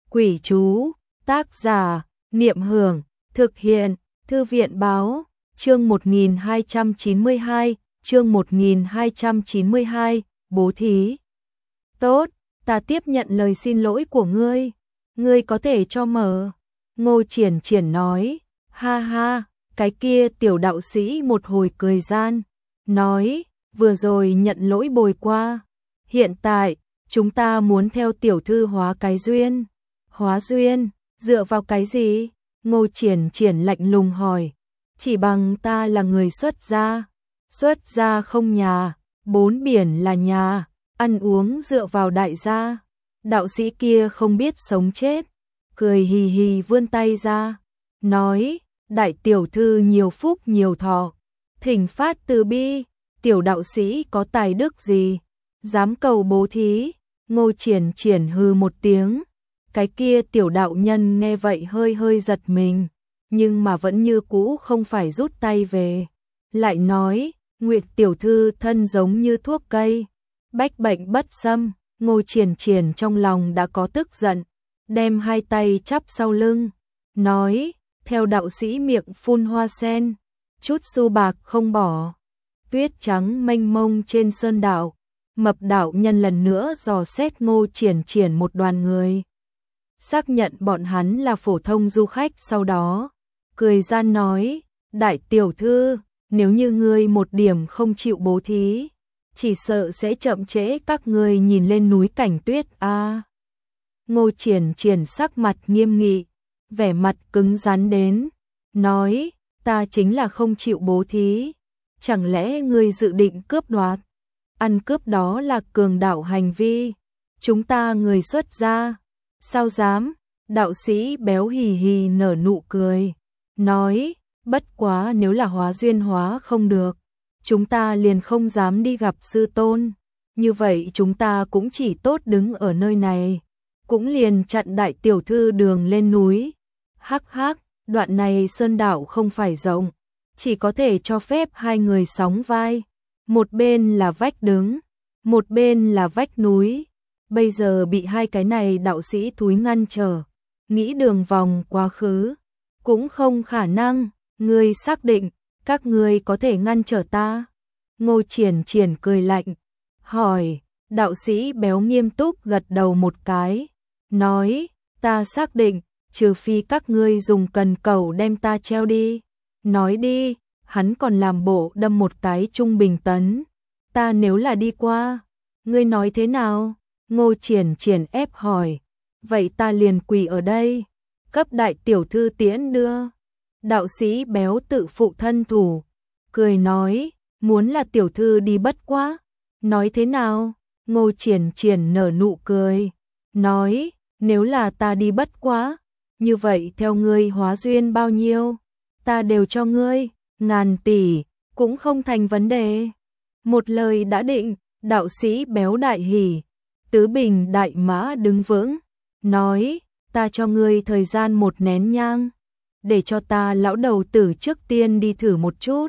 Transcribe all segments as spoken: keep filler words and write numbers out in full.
Quỷ chú, tác giả, Niệm Hưởng, thực hiện, Thư viện báo, chương một nghìn hai trăm chín mươi hai, chương một nghìn hai trăm chín mươi hai, bố thí. Tốt, ta tiếp nhận lời xin lỗi của ngươi, ngươi có thể cho mở. Ngô Triển Triển nói, ha ha, cái kia tiểu đạo sĩ một hồi cười gian, nói, vừa rồi nhận lỗi bồi qua, hiện tại, chúng ta muốn theo tiểu thư hóa cái duyên. Hóa duyên, dựa vào cái gì? Ngô Triển Triển lạnh lùng hỏi, chỉ bằng ta là người xuất gia, xuất gia không nhà, bốn biển là nhà, ăn uống dựa vào đại gia. Đạo sĩ kia không biết sống chết, cười hì hì vươn tay ra, nói, đại tiểu thư nhiều phúc nhiều thọ, thỉnh phát từ bi, tiểu đạo sĩ có tài đức gì, dám cầu bố thí. Ngô Triển Triển hừ một tiếng, cái kia tiểu đạo nhân nghe vậy hơi hơi giật mình, nhưng mà vẫn như cũ không phải rút tay về, lại nói, Nguyệt tiểu thư thân giống như thuốc cây, bách bệnh bất xâm. Ngô Triển Triển trong lòng đã có tức giận, đem hai tay chắp sau lưng, nói, theo đạo sĩ miệng phun hoa sen, chút xu bạc không bỏ. Tuyết trắng mênh mông trên sơn đạo, Mập đạo nhân lần nữa dò xét Ngô Triển Triển một đoàn người, xác nhận bọn hắn là phổ thông du khách, sau đó cười gian nói, đại tiểu thư, nếu như ngươi một điểm không chịu bố thí, chỉ sợ sẽ chậm trễ các ngươi nhìn lên núi cảnh tuyết a. À. Ngô Triển Triển sắc mặt nghiêm nghị, vẻ mặt cứng rắn đến, nói, ta chính là không chịu bố thí, chẳng lẽ ngươi dự định cướp đoạt? Ăn cướp đó là cường đạo hành vi, chúng ta người xuất gia, sao dám? Đạo sĩ béo hì hì nở nụ cười, nói, bất quá nếu là hóa duyên hóa không được, chúng ta liền không dám đi gặp sư tôn, như vậy chúng ta cũng chỉ tốt đứng ở nơi này, cũng liền chặn đại tiểu thư đường lên núi. Hắc hắc, đoạn này sơn đạo không phải rộng, chỉ có thể cho phép hai người sóng vai, một bên là vách đứng, một bên là vách núi, bây giờ bị hai cái này đạo sĩ thúi ngăn trở, nghĩ đường vòng quá khứ, cũng không khả năng. Ngươi xác định, các ngươi có thể ngăn trở ta? Ngô Triển Triển cười lạnh, hỏi, đạo sĩ béo nghiêm túc gật đầu một cái, nói, ta xác định, trừ phi các ngươi dùng cần cẩu đem ta treo đi. Nói đi, hắn còn làm bộ đâm một cái trung bình tấn, ta nếu là đi qua, ngươi nói thế nào? Ngô Triển Triển ép hỏi, vậy ta liền quỳ ở đây, cấp đại tiểu thư tiễn đưa. Đạo sĩ béo tự phụ thân thủ, cười nói, muốn là tiểu thư đi bất quá, nói thế nào? Ngô Triển Triển nở nụ cười, nói, nếu là ta đi bất quá, như vậy theo ngươi hóa duyên bao nhiêu, ta đều cho ngươi, ngàn tỷ, cũng không thành vấn đề. Một lời đã định, đạo sĩ béo đại hỉ, tứ bình đại mã đứng vững, nói, ta cho ngươi thời gian một nén nhang, để cho ta lão đầu tử trước tiên đi thử một chút.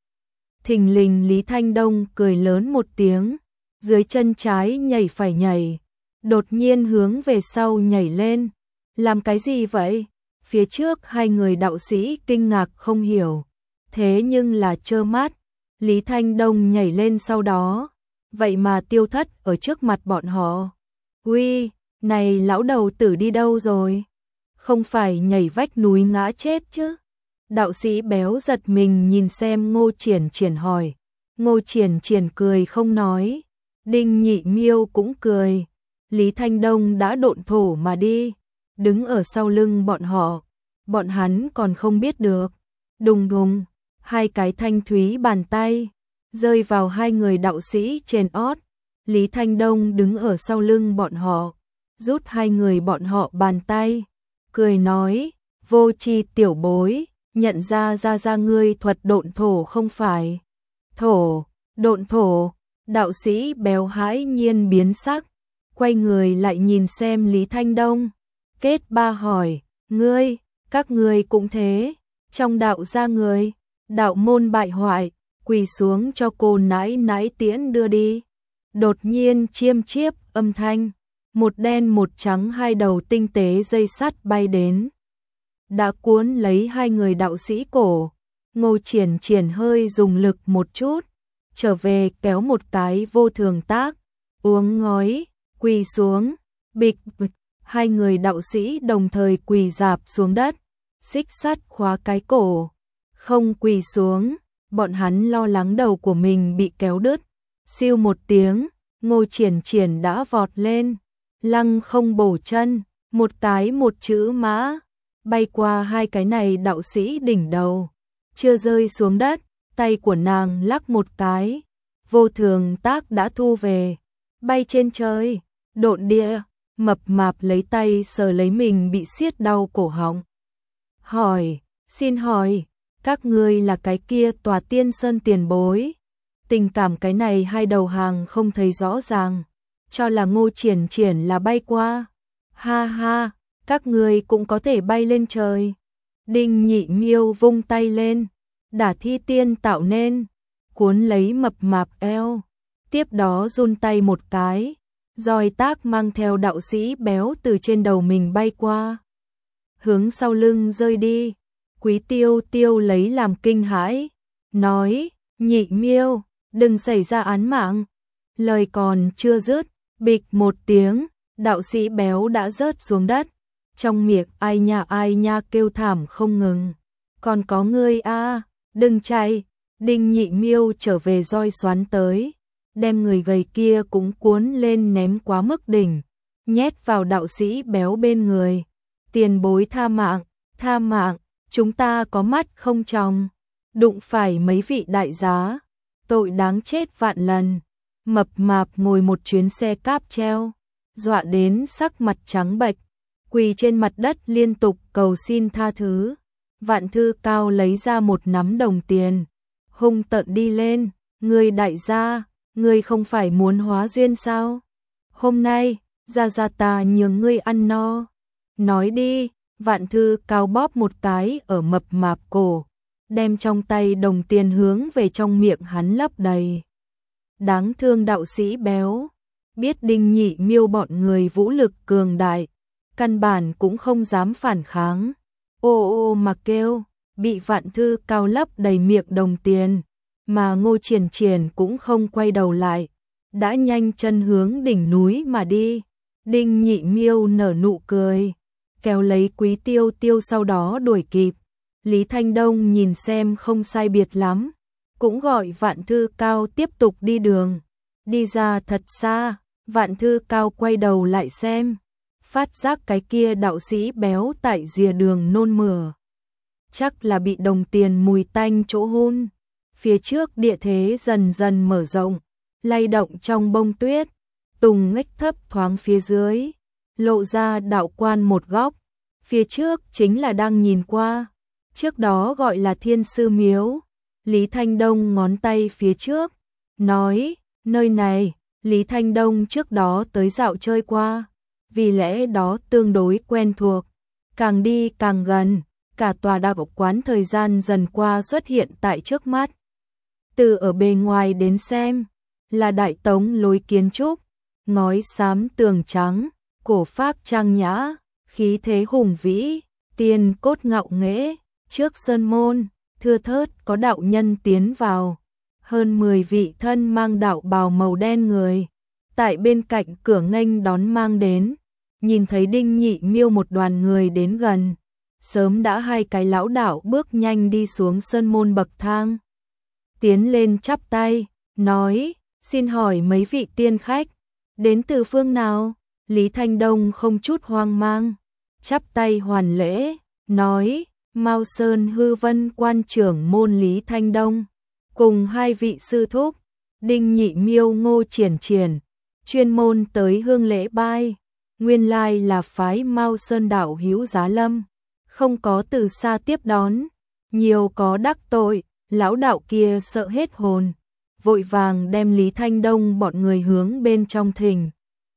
Thình lình Lý Thanh Đông cười lớn một tiếng, dưới chân trái nhảy phải nhảy, đột nhiên hướng về sau nhảy lên. Làm cái gì vậy? Phía trước hai người đạo sĩ kinh ngạc không hiểu, thế nhưng là trơ mắt. Lý Thanh Đông nhảy lên sau đó, vậy mà tiêu thất ở trước mặt bọn họ. Uy, này lão đầu tử đi đâu rồi? Không phải nhảy vách núi ngã chết chứ? Đạo sĩ béo giật mình nhìn xem Ngô Triển Triển hỏi. Ngô Triển Triển cười không nói. Đinh Nhị Miêu cũng cười. Lý Thanh Đông đã độn thổ mà đi, đứng ở sau lưng bọn họ. Bọn hắn còn không biết được. Đùng đùng, hai cái thanh thúy bàn tay rơi vào hai người đạo sĩ trên ót. Lý Thanh Đông đứng ở sau lưng bọn họ, rút hai người bọn họ bàn tay, cười nói, vô tri tiểu bối, nhận ra ra ra ngươi thuật độn thổ không phải? Thổ, độn thổ. Đạo sĩ béo hãi nhiên biến sắc, quay người lại nhìn xem Lý Thanh Đông. Kết ba hỏi, ngươi, các ngươi cũng thế, trong đạo gia người, đạo môn bại hoại, quỳ xuống cho cô nãi nãi tiễn đưa đi. Đột nhiên chiêm chiếp âm thanh, một đen một trắng hai đầu tinh tế dây sắt bay đến. Đã cuốn lấy hai người đạo sĩ cổ, Ngô Triển Triển hơi dùng lực một chút, trở về kéo một cái Vô Thường Tác, uống ngói, quỳ xuống, bịch bịch, hai người đạo sĩ đồng thời quỳ rạp xuống đất, xích sắt khóa cái cổ, không quỳ xuống, bọn hắn lo lắng đầu của mình bị kéo đứt, siêu một tiếng, Ngô Triển Triển đã vọt lên, lăng không bổ chân, một cái một chữ mã, bay qua hai cái này đạo sĩ đỉnh đầu, chưa rơi xuống đất, tay của nàng lắc một cái, Vô Thường Tác đã thu về, bay trên trời, độn địa, mập mạp lấy tay sờ lấy mình bị siết đau cổ họng. Hỏi, xin hỏi, các ngươi là cái kia Tòa Tiên Sơn tiền bối? Tình cảm cái này hai đầu hàng không thấy rõ ràng, cho là Ngô Triển Triển là bay qua. Ha ha, các ngươi cũng có thể bay lên trời. Đinh Nhị Miêu vung tay lên, đả thi tiên tạo nên, cuốn lấy mập mạp eo, tiếp đó run tay một cái, roi tác mang theo đạo sĩ béo từ trên đầu mình bay qua, hướng sau lưng rơi đi. Quý Tiêu Tiêu lấy làm kinh hãi, nói, Nhị Miêu, đừng xảy ra án mạng. Lời còn chưa dứt, bịch một tiếng, đạo sĩ béo đã rớt xuống đất, trong miệng ai nha ai nha kêu thảm không ngừng. Còn có ngươi a, đừng chạy. Đinh Nhị Miêu trở về roi xoắn tới, đem người gầy kia cũng cuốn lên ném quá mức đỉnh, nhét vào đạo sĩ béo bên người. Tiền bối tha mạng, tha mạng, chúng ta có mắt không tròng, đụng phải mấy vị đại giá, tội đáng chết vạn lần. Mập mạp ngồi một chuyến xe cáp treo, dọa đến sắc mặt trắng bệch, quỳ trên mặt đất liên tục cầu xin tha thứ. Vạn Thư Cao lấy ra một nắm đồng tiền, hung tợn đi lên, ngươi đại gia, ngươi không phải muốn hóa duyên sao? Hôm nay, gia gia ta nhường ngươi ăn no. Nói đi. Vạn Thư Cao bóp một cái ở mập mạp cổ, đem trong tay đồng tiền hướng về trong miệng hắn lấp đầy. Đáng thương đạo sĩ béo, biết Đinh Nhị Miêu bọn người vũ lực cường đại, căn bản cũng không dám phản kháng. Ô ô mà kêu, bị Vạn Thư Cao lấp đầy miệng đồng tiền, mà Ngô Triển Triển cũng không quay đầu lại, đã nhanh chân hướng đỉnh núi mà đi. Đinh Nhị Miêu nở nụ cười, kéo lấy Quý Tiêu Tiêu sau đó đuổi kịp. Lý Thanh Đông nhìn xem không sai biệt lắm, cũng gọi Vạn Thư Cao tiếp tục đi đường. Đi ra thật xa, Vạn Thư Cao quay đầu lại xem, phát giác cái kia đạo sĩ béo tại rìa đường nôn mửa. Chắc là bị đồng tiền mùi tanh chỗ hôn. Phía trước địa thế dần dần mở rộng, lay động trong bông tuyết, tùng ngách thấp thoáng phía dưới, lộ ra đạo quan một góc. Phía trước chính là đang nhìn qua, trước đó gọi là Thiên Sư Miếu. Lý Thanh Đông ngón tay phía trước, nói, nơi này, Lý Thanh Đông trước đó tới dạo chơi qua, vì lẽ đó tương đối quen thuộc. Càng đi càng gần, cả tòa đạo quán thời gian dần qua xuất hiện tại trước mắt. Từ ở bề ngoài đến xem, là Đại Tống lối kiến trúc, ngói xám tường trắng, cổ phác trang nhã, khí thế hùng vĩ, tiền cốt ngạo nghễ. Trước sơn môn, thưa thớt có đạo nhân tiến vào, hơn mười vị thân mang đạo bào màu đen người, tại bên cạnh cửa nghênh đón mang đến. Nhìn thấy Đinh Nhị Miêu một đoàn người đến gần, sớm đã hai cái lão đạo bước nhanh đi xuống sơn môn bậc thang, tiến lên chắp tay, nói, xin hỏi mấy vị tiên khách, đến từ phương nào? Lý Thanh Đông không chút hoang mang, chắp tay hoàn lễ, nói, Mao Sơn Hư Vân quan trưởng môn Lý Thanh Đông, cùng hai vị sư thúc, Đinh Nhị Miêu Ngô Triển Triển, chuyên môn tới hương lễ bai, nguyên lai là phái Mao Sơn đạo hữu Giá Lâm, không có từ xa tiếp đón, nhiều có đắc tội. Lão đạo kia sợ hết hồn, vội vàng đem Lý Thanh Đông bọn người hướng bên trong thỉnh.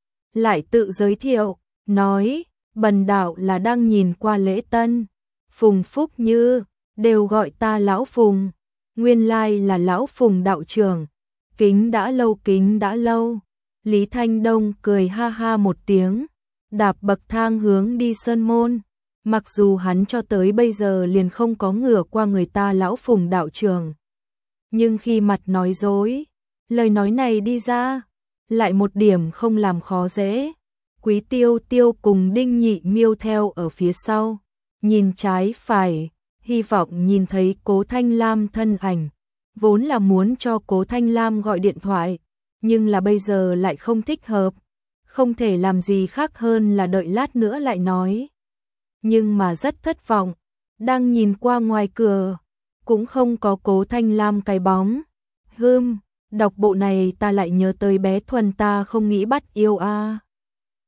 Lại tự giới thiệu, nói, bần đạo là đang nhìn qua lễ tân, Phùng Phúc Như, đều gọi ta Lão Phùng, nguyên lai là Lão Phùng đạo trưởng, kính đã lâu kính đã lâu. Lý Thanh Đông cười ha ha một tiếng, đạp bậc thang hướng đi sơn môn. Mặc dù hắn cho tới bây giờ liền không có ngửa qua người ta lão Phùng đạo trưởng. Nhưng khi mặt nói dối, lời nói này đi ra, lại một điểm không làm khó dễ. Quý Tiêu Tiêu cùng Đinh Nhị Miêu theo ở phía sau, nhìn trái phải, hy vọng nhìn thấy Cố Thanh Lam thân ảnh. Vốn là muốn cho Cố Thanh Lam gọi điện thoại, nhưng là bây giờ lại không thích hợp, không thể làm gì khác hơn là đợi lát nữa lại nói. Nhưng mà rất thất vọng, đang nhìn qua ngoài cửa, cũng không có Cố Thanh Lam cái bóng. Hừm, đọc bộ này ta lại nhớ tới bé Thuần ta không nghĩ bắt yêu a. À.